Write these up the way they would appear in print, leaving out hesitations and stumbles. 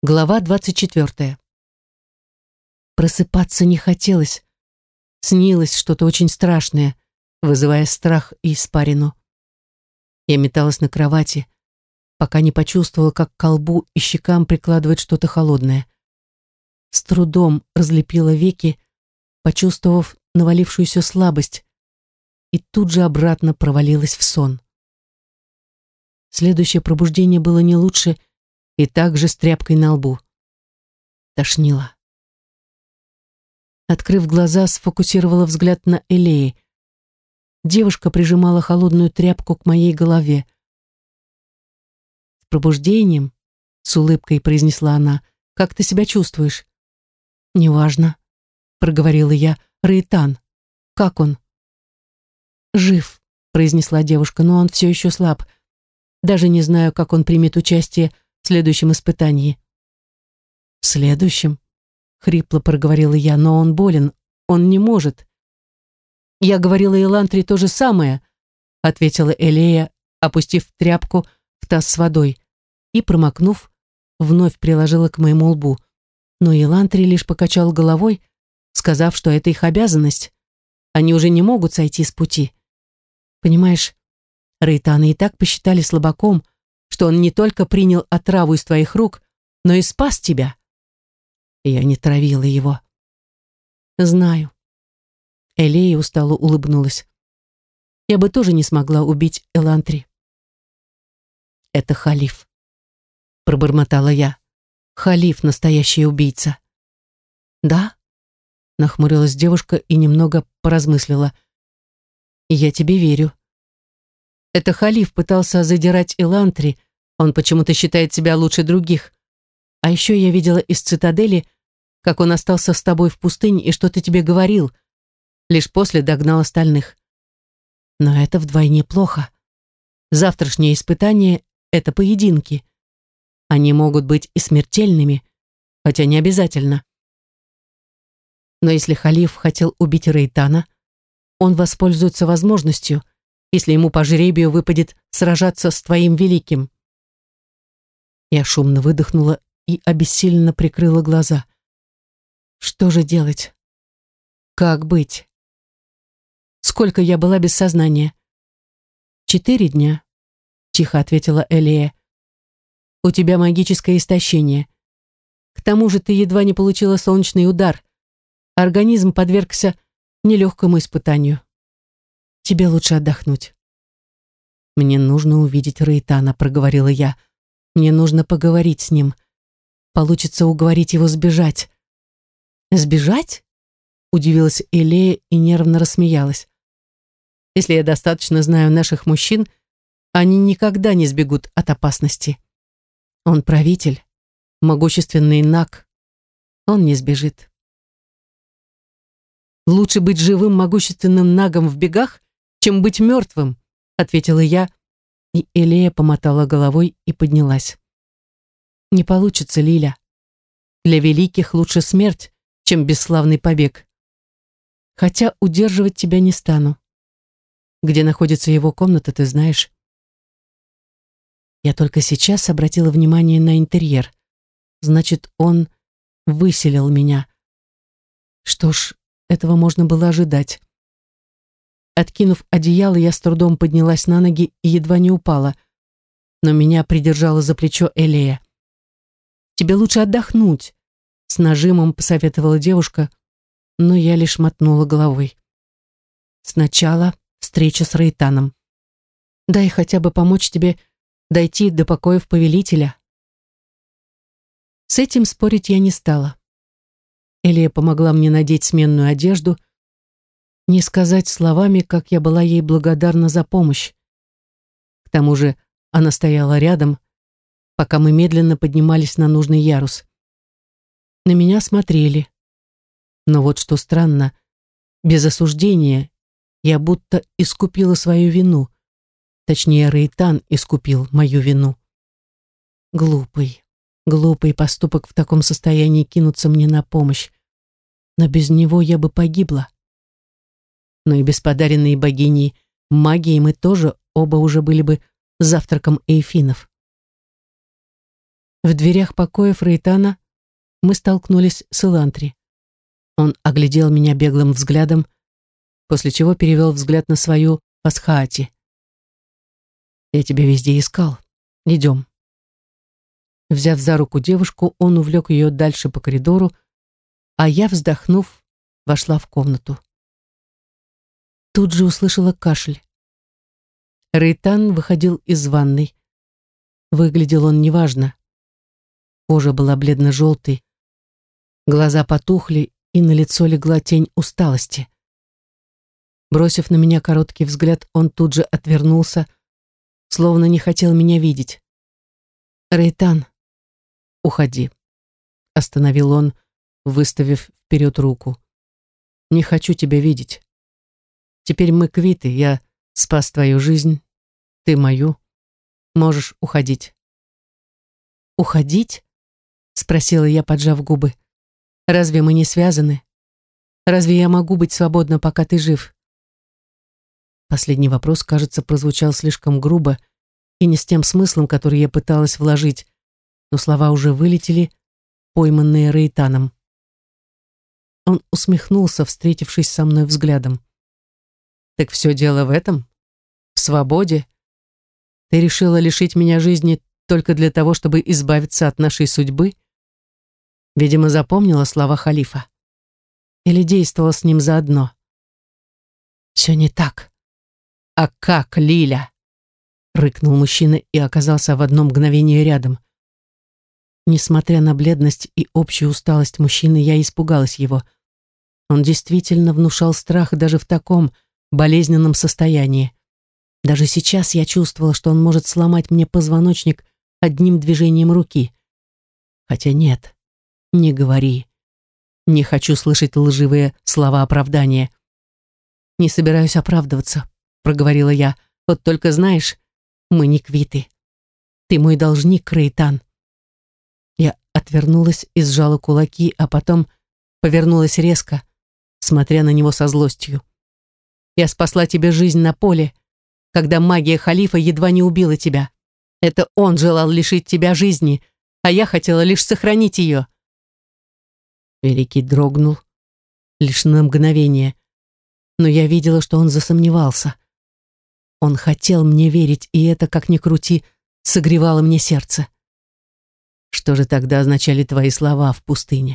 Глава 24. Просыпаться не хотелось. Снилось что-то очень страшное, вызывая страх и испарину. Я металась на кровати, пока не почувствовала, как к колбу и щекам прикладывает что-то холодное. С трудом разлепила веки, почувствовав навалившуюся слабость, и тут же обратно провалилась в сон. Следующее пробуждение было не лучше, и также с тряпкой на лбу. Тошнило. Открыв глаза, сфокусировала взгляд на Элеи. Девушка прижимала холодную тряпку к моей голове. «С пробуждением?» — с улыбкой произнесла она. «Как ты себя чувствуешь?» «Неважно», — проговорила я. «Рейтан, как он?» «Жив», — произнесла девушка, «но он все еще слаб. Даже не знаю, как он примет участие в следующем испытании». «В следующем?» — хрипло проговорила я. «Но он болен, он не может». «Я говорила Элантре то же самое», — ответила Элея, опустив тряпку в таз с водой и, промокнув, вновь приложила к моему лбу. Но Элантре лишь покачал головой, сказав, что это их обязанность. Они уже не могут сойти с пути. Понимаешь, Рейтана и так посчитали слабаком, что он не только принял отраву из твоих рук, но и спас тебя. Я не травила его. Знаю. Элея устало улыбнулась. Я бы тоже не смогла убить Элантри. Это Халиф, пробормотала я. Халиф — настоящий убийца. Да? Нахмурилась девушка и немного поразмыслила. Я тебе верю. Это Халиф пытался задирать Элантри, он почему-то считает себя лучше других. А еще я видела из цитадели, как он остался с тобой в пустыне и что-то тебе говорил, лишь после догнал остальных. Но это вдвойне плохо. Завтрашнее испытание — это поединки. Они могут быть и смертельными, хотя не обязательно. Но если Халиф хотел убить Рейтана, он воспользуется возможностью, если ему по жребию выпадет сражаться с твоим великим. Я шумно выдохнула и обессиленно прикрыла глаза. Что же делать? Как быть? Сколько я была без сознания? 4 дня, тихо ответила Элея. У тебя магическое истощение. К тому же ты едва не получила солнечный удар. Организм подвергся нелегкому испытанию. Тебе лучше отдохнуть. Мне нужно увидеть Рейтана, проговорила я. Мне нужно поговорить с ним. Получится уговорить его сбежать. Сбежать? Удивилась Элея и нервно рассмеялась. Если я достаточно знаю наших мужчин, они никогда не сбегут от опасности. Он правитель, могущественный наг. Он не сбежит. Лучше быть живым могущественным нагом в бегах, чем быть мертвым, ответила я, и Элея помотала головой и поднялась. Не получится, Лиля. Для великих лучше смерть, чем бесславный побег. Хотя удерживать тебя не стану. Где находится его комната, ты знаешь? Я только сейчас обратила внимание на интерьер. Значит, он выселил меня. Что ж, этого можно было ожидать. Откинув одеяло, я с трудом поднялась на ноги и едва не упала, но меня придержала за плечо Элея. «Тебе лучше отдохнуть», — с нажимом посоветовала девушка, но я лишь мотнула головой. «Сначала встреча с Рейтаном. Дай хотя бы помочь тебе дойти до покоев повелителя». С этим спорить я не стала. Элея помогла мне надеть сменную одежду. Не сказать словами, как я была ей благодарна за помощь. К тому же она стояла рядом, пока мы медленно поднимались на нужный ярус. На меня смотрели. Но вот что странно, без осуждения я будто искупила свою вину. Точнее, Рейтан искупил мою вину. Глупый, глупый поступок в таком состоянии кинуться мне на помощь. Но без него я бы погибла. Но и без подаренной богиней магии мы тоже оба уже были бы завтраком эйфинов. В дверях покоев Рейтана мы столкнулись с Илантри. Он оглядел меня беглым взглядом, после чего перевел взгляд на свою Пасхаати. «Я тебя везде искал. Идем». Взяв за руку девушку, он увлек ее дальше по коридору, а я, вздохнув, вошла в комнату. Тут же услышала кашель. Рейтан выходил из ванной. Выглядел он неважно. Кожа была бледно-желтой, глаза потухли, и на лицо легла тень усталости. Бросив на меня короткий взгляд, он тут же отвернулся, словно не хотел меня видеть. «Рейтан, уходи», — остановил он, выставив вперед руку. «Не хочу тебя видеть. Теперь мы квиты, я спас твою жизнь, ты мою. Можешь уходить». «Уходить?» — спросила я, поджав губы. «Разве мы не связаны? Разве я могу быть свободна, пока ты жив?» Последний вопрос, кажется, прозвучал слишком грубо и не с тем смыслом, который я пыталась вложить, но слова уже вылетели, пойманные Рейтаном. Он усмехнулся, встретившись со мной взглядом. «Так все дело в этом? В свободе? Ты решила лишить меня жизни только для того, чтобы избавиться от нашей судьбы?» Видимо, запомнила слова халифа. Или действовала с ним заодно. «Все не так». «А как, Лиля?» — рыкнул мужчина и оказался в одно мгновение рядом. Несмотря на бледность и общую усталость мужчины, я испугалась его. Он действительно внушал страх даже в таком болезненном состоянии. Даже сейчас я чувствовала, что он может сломать мне позвоночник одним движением руки. Хотя нет, не говори. Не хочу слышать лживые слова оправдания. «Не собираюсь оправдываться», — проговорила я. «Вот только знаешь, мы не квиты. Ты мой должник, Рейтан». Я отвернулась и сжала кулаки, а потом повернулась резко, смотря на него со злостью. «Я спасла тебе жизнь на поле, когда магия халифа едва не убила тебя. Это он желал лишить тебя жизни, а я хотела лишь сохранить ее». Великий дрогнул лишь на мгновение, но я видела, что он засомневался. Он хотел мне верить, и это, как ни крути, согревало мне сердце. Что же тогда означали твои слова в пустыне?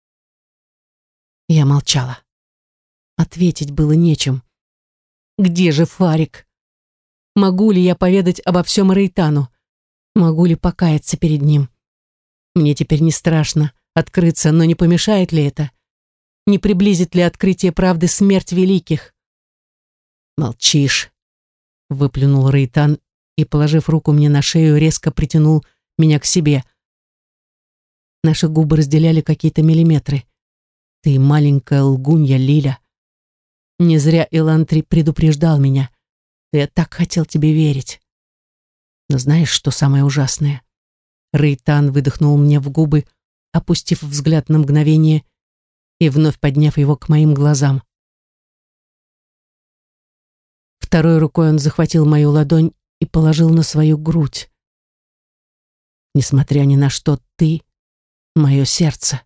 Я молчала. Ответить было нечем. Где же Фарик? Могу ли я поведать обо всем Рейтану? Могу ли покаяться перед ним? Мне теперь не страшно открыться, но не помешает ли это? Не приблизит ли открытие правды смерть великих? «Молчишь», — выплюнул Рейтан и, положив руку мне на шею, резко притянул меня к себе. Наши губы разделяли какие-то миллиметры. «Ты маленькая лгунья, Лиля. Не зря Илантри предупреждал меня. Я так хотел тебе верить. Но знаешь, что самое ужасное?» Рейтан выдохнул мне в губы, опустив взгляд на мгновение и вновь подняв его к моим глазам. Второй рукой он захватил мою ладонь и положил на свою грудь. «Несмотря ни на что, ты — мое сердце».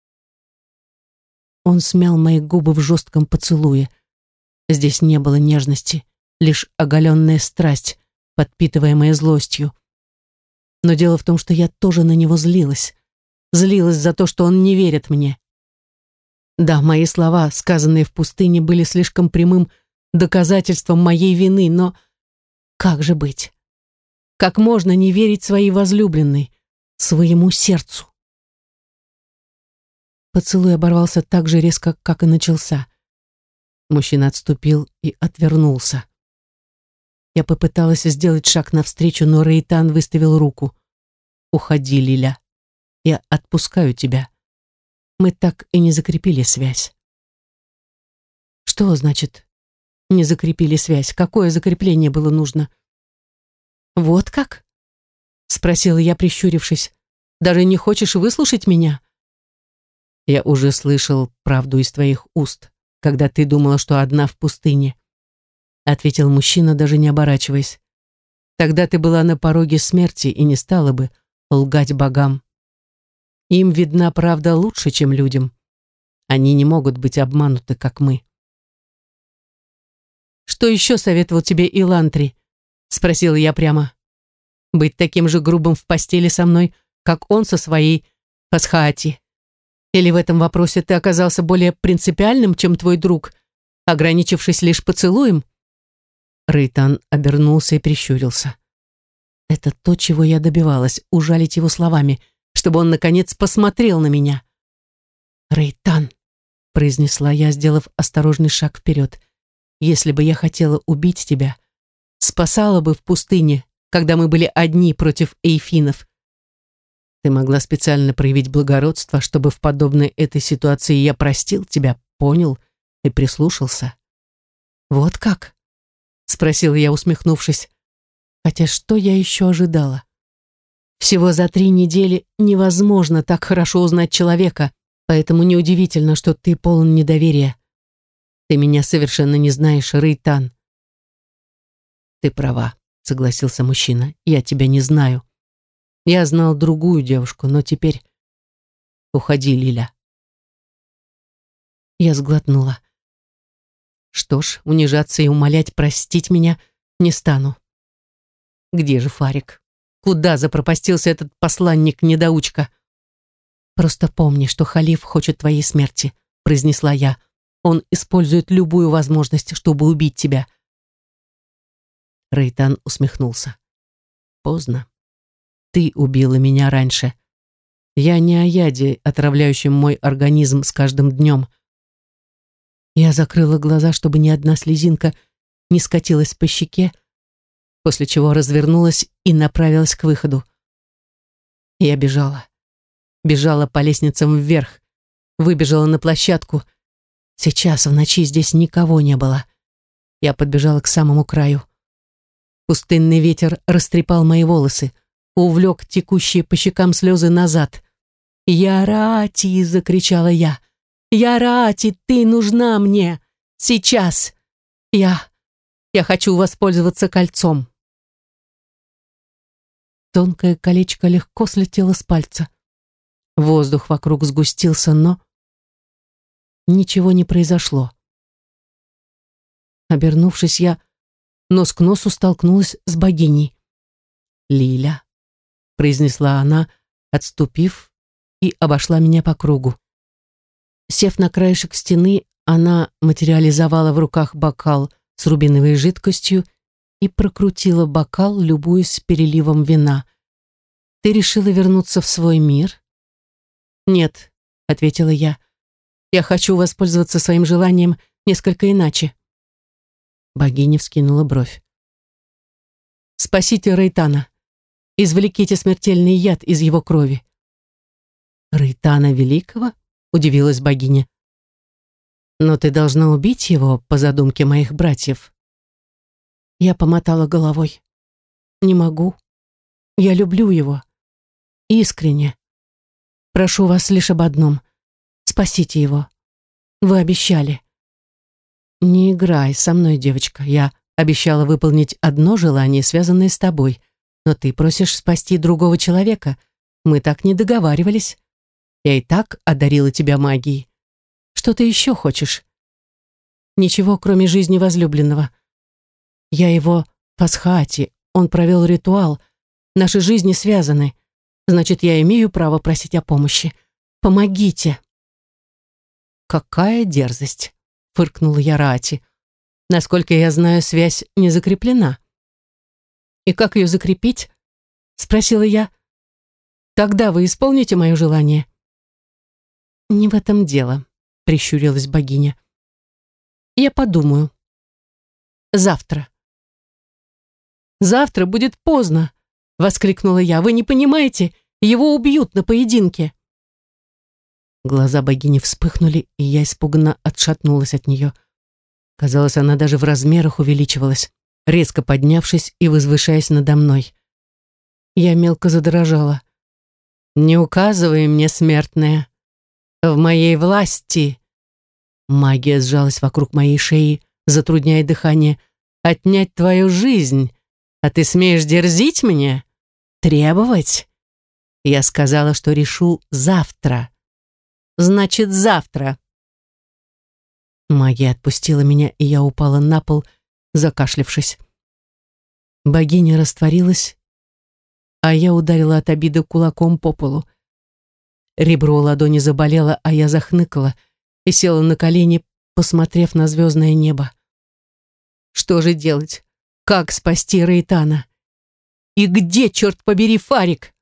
Он смял мои губы в жестком поцелуе. Здесь не было нежности, лишь оголенная страсть, подпитываемая злостью. Но дело в том, что я тоже на него злилась. Злилась за то, что он не верит мне. Да, мои слова, сказанные в пустыне, были слишком прямым доказательством моей вины, но как же быть? Как можно не верить своей возлюбленной, своему сердцу? Поцелуй оборвался так же резко, как и начался. Мужчина отступил и отвернулся. Я попыталась сделать шаг навстречу, но Рейтан выставил руку. «Уходи, Лиля. Я отпускаю тебя. Мы так и не закрепили связь». «Что значит не закрепили связь? Какое закрепление было нужно?» «Вот как?» — спросила я, прищурившись. «Даже не хочешь выслушать меня?» «Я уже слышал правду из твоих уст, когда ты думала, что одна в пустыне», — ответил мужчина, даже не оборачиваясь. «Тогда ты была на пороге смерти и не стала бы лгать богам. Им видна правда лучше, чем людям. Они не могут быть обмануты, как мы. «Что еще советовал тебе Илантри?» — спросила я прямо. «Быть таким же грубым в постели со мной, как он со своей Фасхаати? Или в этом вопросе ты оказался более принципиальным, чем твой друг, ограничившись лишь поцелуем?» Рейтан обернулся и прищурился. Это то, чего я добивалась, ужалить его словами, чтобы он, наконец, посмотрел на меня. «Рейтан», — произнесла я, сделав осторожный шаг вперед, «если бы я хотела убить тебя, спасала бы в пустыне, когда мы были одни против эйфинов. Ты могла специально проявить благородство, чтобы в подобной этой ситуации я простил тебя, понял и прислушался». «Вот как?» — спросила я, усмехнувшись. Хотя что я еще ожидала? Всего за 3 недели невозможно так хорошо узнать человека, поэтому неудивительно, что ты полон недоверия. Ты меня совершенно не знаешь, Рейтан. Ты права, согласился мужчина. Я тебя не знаю. Я знал другую девушку, но теперь... Уходи, Лиля. Я сглотнула. Что ж, унижаться и умолять простить меня не стану. Где же Фарик? Куда запропастился этот посланник-недоучка? «Просто помни, что халиф хочет твоей смерти», — произнесла я. «Он использует любую возможность, чтобы убить тебя». Рейтан усмехнулся. «Поздно. Ты убила меня раньше. Я не о яде, отравляющем мой организм с каждым днем». Я закрыла глаза, чтобы ни одна слезинка не скатилась по щеке, после чего развернулась и направилась к выходу. Я бежала. Бежала по лестницам вверх, выбежала на площадку. Сейчас в ночи здесь никого не было. Я подбежала к самому краю. Пустынный ветер растрепал мои волосы, увлек текущие по щекам слезы назад. «Ярати!» — закричала я. «Ярати, ты нужна мне! Сейчас! Я хочу воспользоваться кольцом!» Тонкое колечко легко слетело с пальца. Воздух вокруг сгустился, но ничего не произошло. Обернувшись, я нос к носу столкнулась с богиней. «Лиля», — произнесла она, отступив, и обошла меня по кругу. Сев на краешек стены, она материализовала в руках бокал с рубиновой жидкостью и прокрутила бокал, любуясь переливом вина. «Ты решила вернуться в свой мир?» «Нет», — ответила я. «Я хочу воспользоваться своим желанием несколько иначе». Богиня вскинула бровь. «Спасите Рейтана. Извлеките смертельный яд из его крови». «Рейтана Великого?» — удивилась богиня. «Но ты должна убить его по задумке моих братьев». Я помотала головой. «Не могу. Я люблю его. Искренне. Прошу вас лишь об одном. Спасите его. Вы обещали». «Не играй со мной, девочка. Я обещала выполнить одно желание, связанное с тобой, но ты просишь спасти другого человека. Мы так не договаривались. Я и так одарила тебя магией. Что ты еще хочешь?» «Ничего, кроме жизни возлюбленного. Я его Фасхаати, он провел ритуал. Наши жизни связаны. Значит, я имею право просить о помощи. Помогите». «Какая дерзость!» — фыркнула я Раати. «Насколько я знаю, связь не закреплена». «И как ее закрепить?» — спросила я. «Тогда вы исполните мое желание». «Не в этом дело», — прищурилась богиня. «Я подумаю. Завтра». «Завтра будет поздно», — воскликнула я. «Вы не понимаете, его убьют на поединке». Глаза богини вспыхнули, и я испуганно отшатнулась от нее. Казалось, она даже в размерах увеличивалась, резко поднявшись и возвышаясь надо мной. Я мелко задрожала. «Не указывай мне, смертная. В моей власти...» Магия сжалась вокруг моей шеи, затрудняя дыхание. «Отнять твою жизнь, а ты смеешь дерзить мне? Требовать? Я сказала, что решу завтра. Значит, завтра. Магия отпустила меня, и я упала на пол, закашлявшись. Богиня растворилась, а я ударила от обиды кулаком по полу. Ребро у ладони заболело, а я захныкала и села на колени, посмотрев на звездное небо. Что же делать? Как спасти Рейтана? И где, черт побери, Фарик?